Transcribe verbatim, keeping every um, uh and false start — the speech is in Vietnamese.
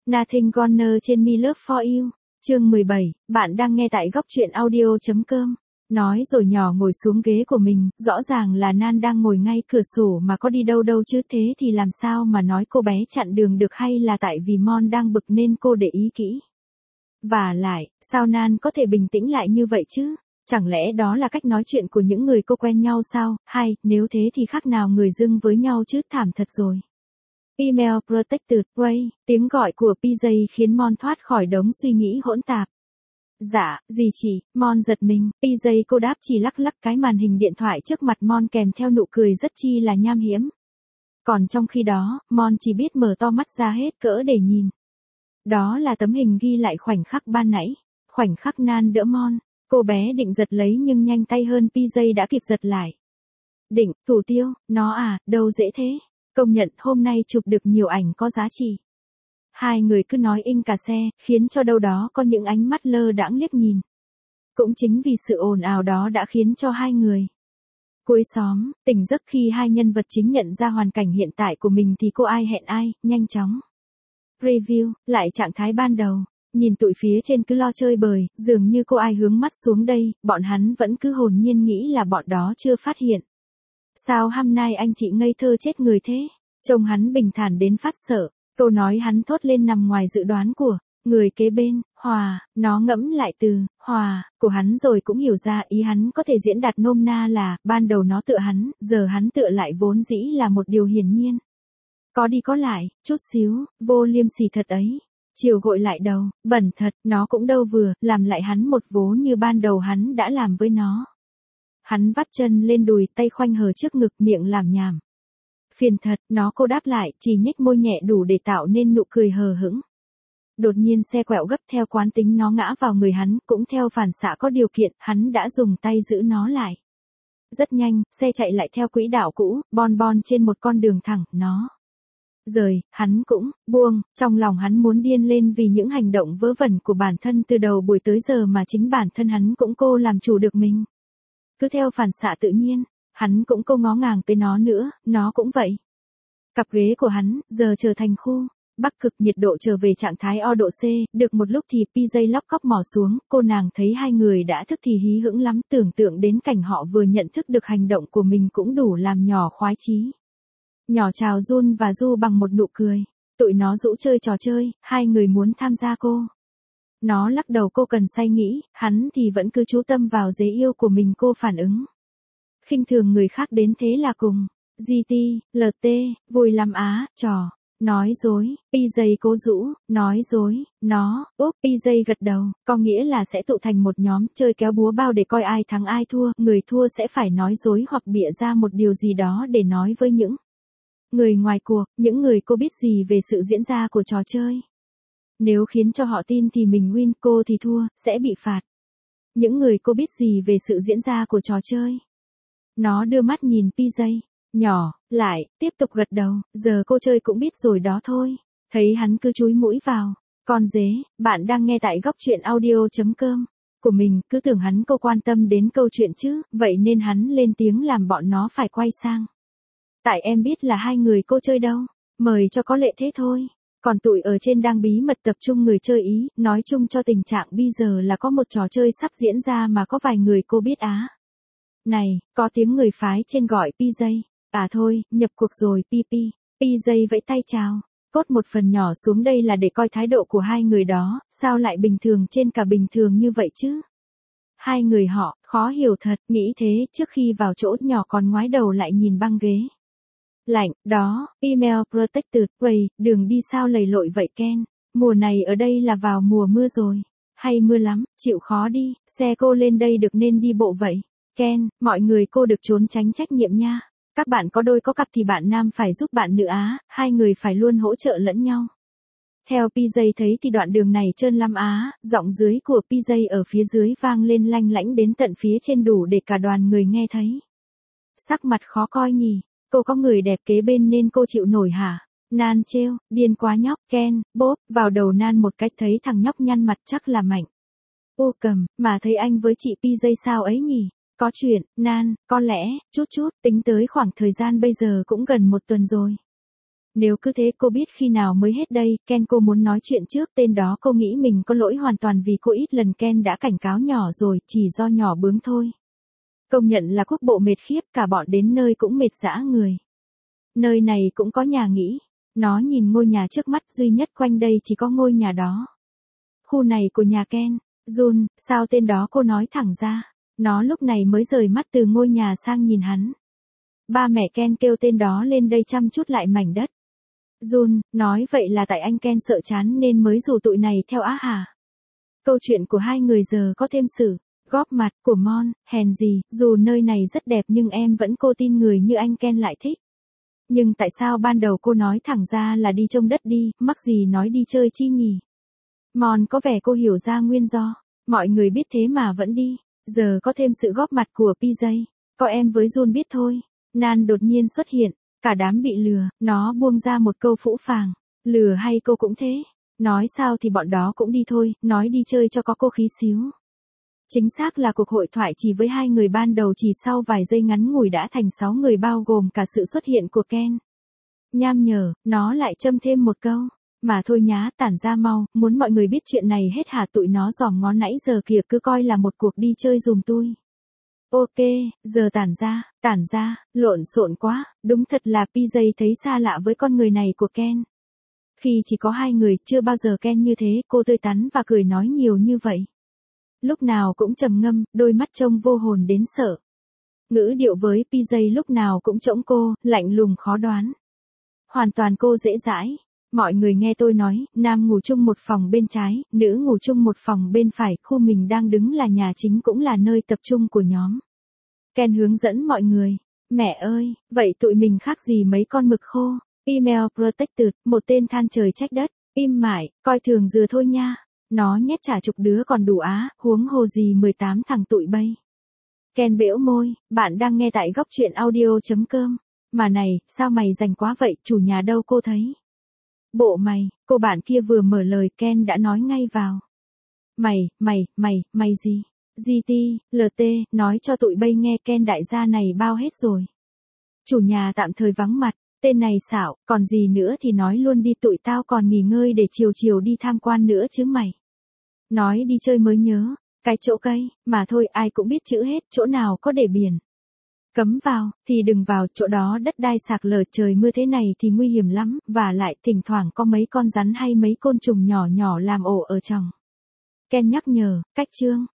Nothing Corner trên Me Love For You. Chương mười bảy, bạn đang nghe tại góc truyện audio.com. Nói rồi nhỏ ngồi xuống ghế của mình, rõ ràng là Nan đang ngồi ngay cửa sổ mà có đi đâu đâu chứ, thế thì làm sao mà nói cô bé chặn đường được, hay là tại vì Mon đang bực nên cô để ý kỹ. Và lại, sao Nan có thể bình tĩnh lại như vậy chứ? Chẳng lẽ đó là cách nói chuyện của những người cô quen nhau sao? Hay, nếu thế thì khác nào người dưng với nhau chứ, thảm thật rồi. Email Protected Way, tiếng gọi của pê jay khiến Mon thoát khỏi đống suy nghĩ hỗn tạp. Dạ, gì chị? Mon giật mình, pê jay cô đáp chỉ lắc lắc cái màn hình điện thoại trước mặt Mon kèm theo nụ cười rất chi là nham hiểm. Còn trong khi đó, Mon chỉ biết mở to mắt ra hết cỡ để nhìn. Đó là tấm hình ghi lại khoảnh khắc ban nãy, khoảnh khắc Nan đỡ Mon. Cô bé định giật lấy nhưng nhanh tay hơn pê jay đã kịp giật lại. Định, thủ tiêu, nó à, đâu dễ thế. Công nhận hôm nay chụp được nhiều ảnh có giá trị. Hai người cứ nói inh cả xe, khiến cho đâu đó có những ánh mắt lơ đãng liếc nhìn. Cũng chính vì sự ồn ào đó đã khiến cho hai người cuối xóm tỉnh giấc khi hai nhân vật chính nhận ra hoàn cảnh hiện tại của mình thì cô ai hẹn ai, nhanh chóng. Preview, lại trạng thái ban đầu. Nhìn tụi phía trên cứ lo chơi bời, dường như cô ai hướng mắt xuống đây, bọn hắn vẫn cứ hồn nhiên nghĩ là bọn đó chưa phát hiện. Sao hôm nay anh chị ngây thơ chết người thế? Trông hắn bình thản đến phát sợ. Câu nói hắn thốt lên nằm ngoài dự đoán của người kế bên. Hòa, nó ngẫm lại từ hòa của hắn rồi cũng hiểu ra ý hắn có thể diễn đạt nôm na là ban đầu nó tựa hắn, giờ hắn tựa lại vốn dĩ là một điều hiển nhiên. Có đi có lại, chút xíu, vô liêm sỉ thật ấy. Chiều gội lại đầu, bẩn thật, nó cũng đâu vừa, làm lại hắn một vố như ban đầu hắn đã làm với nó. Hắn vắt chân lên đùi, tay khoanh hờ trước ngực, miệng làm nhảm. Phiền thật, nó cô đáp lại, chỉ nhếch môi nhẹ đủ để tạo nên nụ cười hờ hững. Đột nhiên xe quẹo gấp theo quán tính nó ngã vào người hắn, cũng theo phản xạ có điều kiện, hắn đã dùng tay giữ nó lại. Rất nhanh, xe chạy lại theo quỹ đạo cũ, bon bon trên một con đường thẳng, nó rời, hắn cũng buông, trong lòng hắn muốn điên lên vì những hành động vớ vẩn của bản thân từ đầu buổi tới giờ mà chính bản thân hắn cũng cô làm chủ được mình. Cứ theo phản xạ tự nhiên, hắn cũng cô ngó ngàng tới nó nữa, nó cũng vậy. Cặp ghế của hắn, giờ trở thành khu Bắc Cực, nhiệt độ trở về trạng thái o độ C, được một lúc thì pê jay lóc cóc mò xuống, cô nàng thấy hai người đã thức thì hí hững lắm, tưởng tượng đến cảnh họ vừa nhận thức được hành động của mình cũng đủ làm nhỏ khoái chí. Nhỏ chào Jun và Du bằng một nụ cười. Tụi nó rũ chơi trò chơi, hai người muốn tham gia cô. Nó lắc đầu, cô cần say nghĩ, hắn thì vẫn cứ chú tâm vào dế yêu của mình. Cô phản ứng khinh thường người khác đến thế là cùng. giê tê, lờ tê, vui lắm á, trò. Nói dối, pê jay cố rũ, nói dối, nó, úp, pê jay gật đầu, có nghĩa là sẽ tụ thành một nhóm, chơi kéo búa bao để coi ai thắng ai thua, người thua sẽ phải nói dối hoặc bịa ra một điều gì đó để nói với những người ngoài cuộc, những người cô biết gì về sự diễn ra của trò chơi. Nếu khiến cho họ tin thì mình win, cô thì thua, sẽ bị phạt. Những người cô biết gì về sự diễn ra của trò chơi. Nó đưa mắt nhìn pê jay, nhỏ, lại, tiếp tục gật đầu, giờ cô chơi cũng biết rồi đó thôi. Thấy hắn cứ chúi mũi vào, con dế, bạn đang nghe tại góc truyện audio.com của mình, cứ tưởng hắn cô quan tâm đến câu chuyện chứ, vậy nên hắn lên tiếng làm bọn nó phải quay sang. Tại em biết là hai người cô chơi đâu, mời cho có lệ thế thôi. Còn tụi ở trên đang bí mật tập trung người chơi ý, nói chung cho tình trạng bây giờ là có một trò chơi sắp diễn ra mà có vài người cô biết á. Này, có tiếng người phái trên gọi pê jay. À thôi, nhập cuộc rồi pi pi. pê jay vẫy tay chào. Cốt một phần nhỏ xuống đây là để coi thái độ của hai người đó, sao lại bình thường trên cả bình thường như vậy chứ? Hai người họ, khó hiểu thật, nghĩ thế trước khi vào chỗ nhỏ còn ngoái đầu lại nhìn băng ghế. Lạnh, đó, email protected, way, đường đi sao lầy lội vậy Ken? Mùa này ở đây là vào mùa mưa rồi. Hay mưa lắm, chịu khó đi, xe cô lên đây được nên đi bộ vậy. Ken, mọi người cô được trốn tránh trách nhiệm nha. Các bạn có đôi có cặp thì bạn nam phải giúp bạn nữ á, hai người phải luôn hỗ trợ lẫn nhau. Theo pê jay thấy thì đoạn đường này trơn lắm á, giọng dưới của pê jay ở phía dưới vang lên lanh lảnh đến tận phía trên đủ để cả đoàn người nghe thấy. Sắc mặt khó coi nhỉ, cô có người đẹp kế bên nên cô chịu nổi hả? Nan trêu, điên quá nhóc, Ken, bốp, vào đầu Nan một cách thấy thằng nhóc nhăn mặt chắc là Mạnh. Ô cầm, mà thấy anh với chị pê jay sao ấy nhỉ? Có chuyện, Nan, có lẽ, chút chút, tính tới khoảng thời gian bây giờ cũng gần một tuần rồi. Nếu cứ thế cô biết khi nào mới hết đây, Ken cô muốn nói chuyện trước, tên đó cô nghĩ mình có lỗi hoàn toàn vì cô ít lần Ken đã cảnh cáo nhỏ rồi, chỉ do nhỏ bướng thôi. Công nhận là quốc bộ mệt khiếp, cả bọn đến nơi cũng mệt dã người. Nơi này cũng có nhà nghỉ. Nó nhìn ngôi nhà trước mắt, duy nhất quanh đây chỉ có ngôi nhà đó. Khu này của nhà Ken. Jun, sao tên đó cô nói thẳng ra. Nó lúc này mới rời mắt từ ngôi nhà sang nhìn hắn. Ba mẹ Ken kêu tên đó lên đây chăm chút lại mảnh đất. Jun, nói vậy là tại anh Ken sợ chán nên mới rủ tụi này theo á hả? Câu chuyện của hai người giờ có thêm sự góp mặt của Mon, hèn gì, dù nơi này rất đẹp nhưng em vẫn cô tin người như anh Ken lại thích. Nhưng tại sao ban đầu cô nói thẳng ra là đi trông đất đi, mắc gì nói đi chơi chi nhỉ? Mon có vẻ cô hiểu ra nguyên do, mọi người biết thế mà vẫn đi, giờ có thêm sự góp mặt của pê gi, có em với Jun biết thôi. Nan đột nhiên xuất hiện, cả đám bị lừa, nó buông ra một câu phũ phàng, lừa hay cô cũng thế, nói sao thì bọn đó cũng đi thôi, nói đi chơi cho có cô khí xíu. Chính xác là cuộc hội thoại chỉ với hai người ban đầu chỉ sau vài giây ngắn ngủi đã thành sáu người bao gồm cả sự xuất hiện của Ken. Nham nhở, nó lại châm thêm một câu. Mà thôi nhá, tản ra mau, muốn mọi người biết chuyện này hết hả, tụi nó giòm ngó nãy giờ kìa, cứ coi là một cuộc đi chơi dùm tôi. Ok, giờ tản ra, tản ra, lộn xộn quá, đúng thật là pê gi thấy xa lạ với con người này của Ken. Khi chỉ có hai người, chưa bao giờ Ken như thế, cô tươi tắn và cười nói nhiều như vậy. Lúc nào cũng trầm ngâm, đôi mắt trông vô hồn đến sợ. Ngữ điệu với pê gi lúc nào cũng trỗng cô, lạnh lùng khó đoán. Hoàn toàn cô dễ dãi. Mọi người nghe tôi nói, nam ngủ chung một phòng bên trái, nữ ngủ chung một phòng bên phải, khu mình đang đứng là nhà chính cũng là nơi tập trung của nhóm. Ken hướng dẫn mọi người. Mẹ ơi, vậy tụi mình khác gì mấy con mực khô. Email protected, một tên than trời trách đất. Im mải, coi thường dừa thôi nha. Nó nhét trả chục đứa còn đủ á, huống hồ gì mười tám thằng tụi bay. Ken bẽo môi, bạn đang nghe tại góc truyện audio.com. Mà này, sao mày rành quá vậy, chủ nhà đâu cô thấy. Bộ mày, cô bạn kia vừa mở lời Ken đã nói ngay vào. Mày, mày, mày, mày gì? giê tê, lờ tê, nói cho tụi bay nghe Ken đại gia này bao hết rồi. Chủ nhà tạm thời vắng mặt, tên này xảo, còn gì nữa thì nói luôn đi, tụi tao còn nghỉ ngơi để chiều chiều đi tham quan nữa chứ mày. Nói đi chơi mới nhớ, cái chỗ cây, mà thôi ai cũng biết chữ hết, chỗ nào có để biển. Cấm vào, thì đừng vào, chỗ đó đất đai sạc lở, trời mưa thế này thì nguy hiểm lắm, và lại thỉnh thoảng có mấy con rắn hay mấy côn trùng nhỏ nhỏ làm ổ ở trong. Ken nhắc nhở, cách chương.